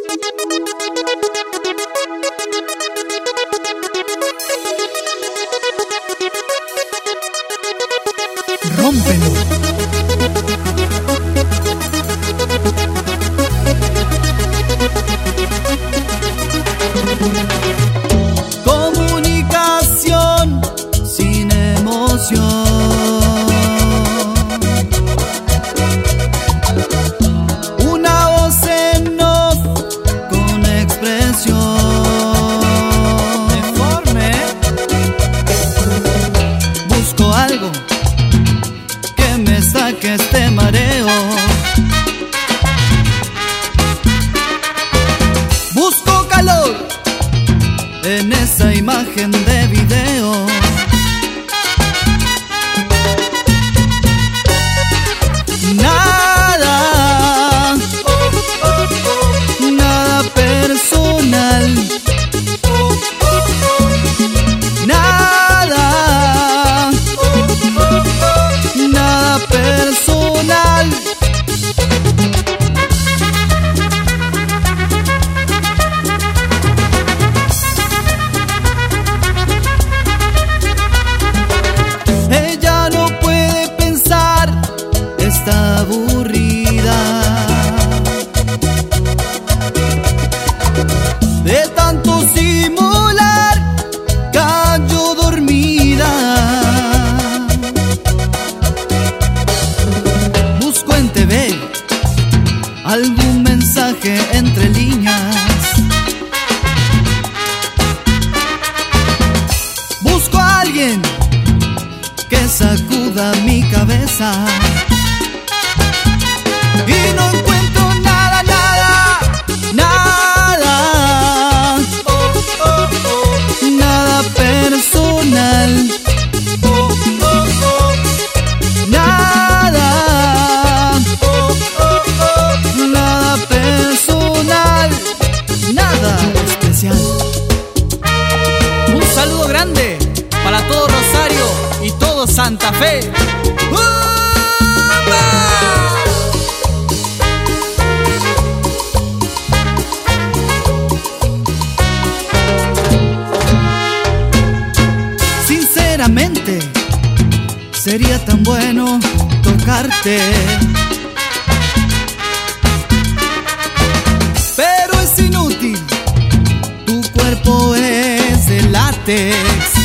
Rómpelo. Comunicación sin emoción. Una voz en off con expresión. Deforme. Busco algo que me saque este mareo. Busco calor en esa imagen de video. Nada, nada personal. Nada, nada personal. Ella no puede pensar, está aburrida de tanto simular, cayó dormida. Busco en TV algún mensaje entre líneas. Busco a alguien que sacuda mi cabeza y no encuentro nada, nada, nada, nada personal, nada, nada personal, nada especial. Un saludo grande para todo Rosario y todo Santa Fe. Sinceramente, sería tan bueno tocarte, pero es inútil, tu cuerpo es de látex.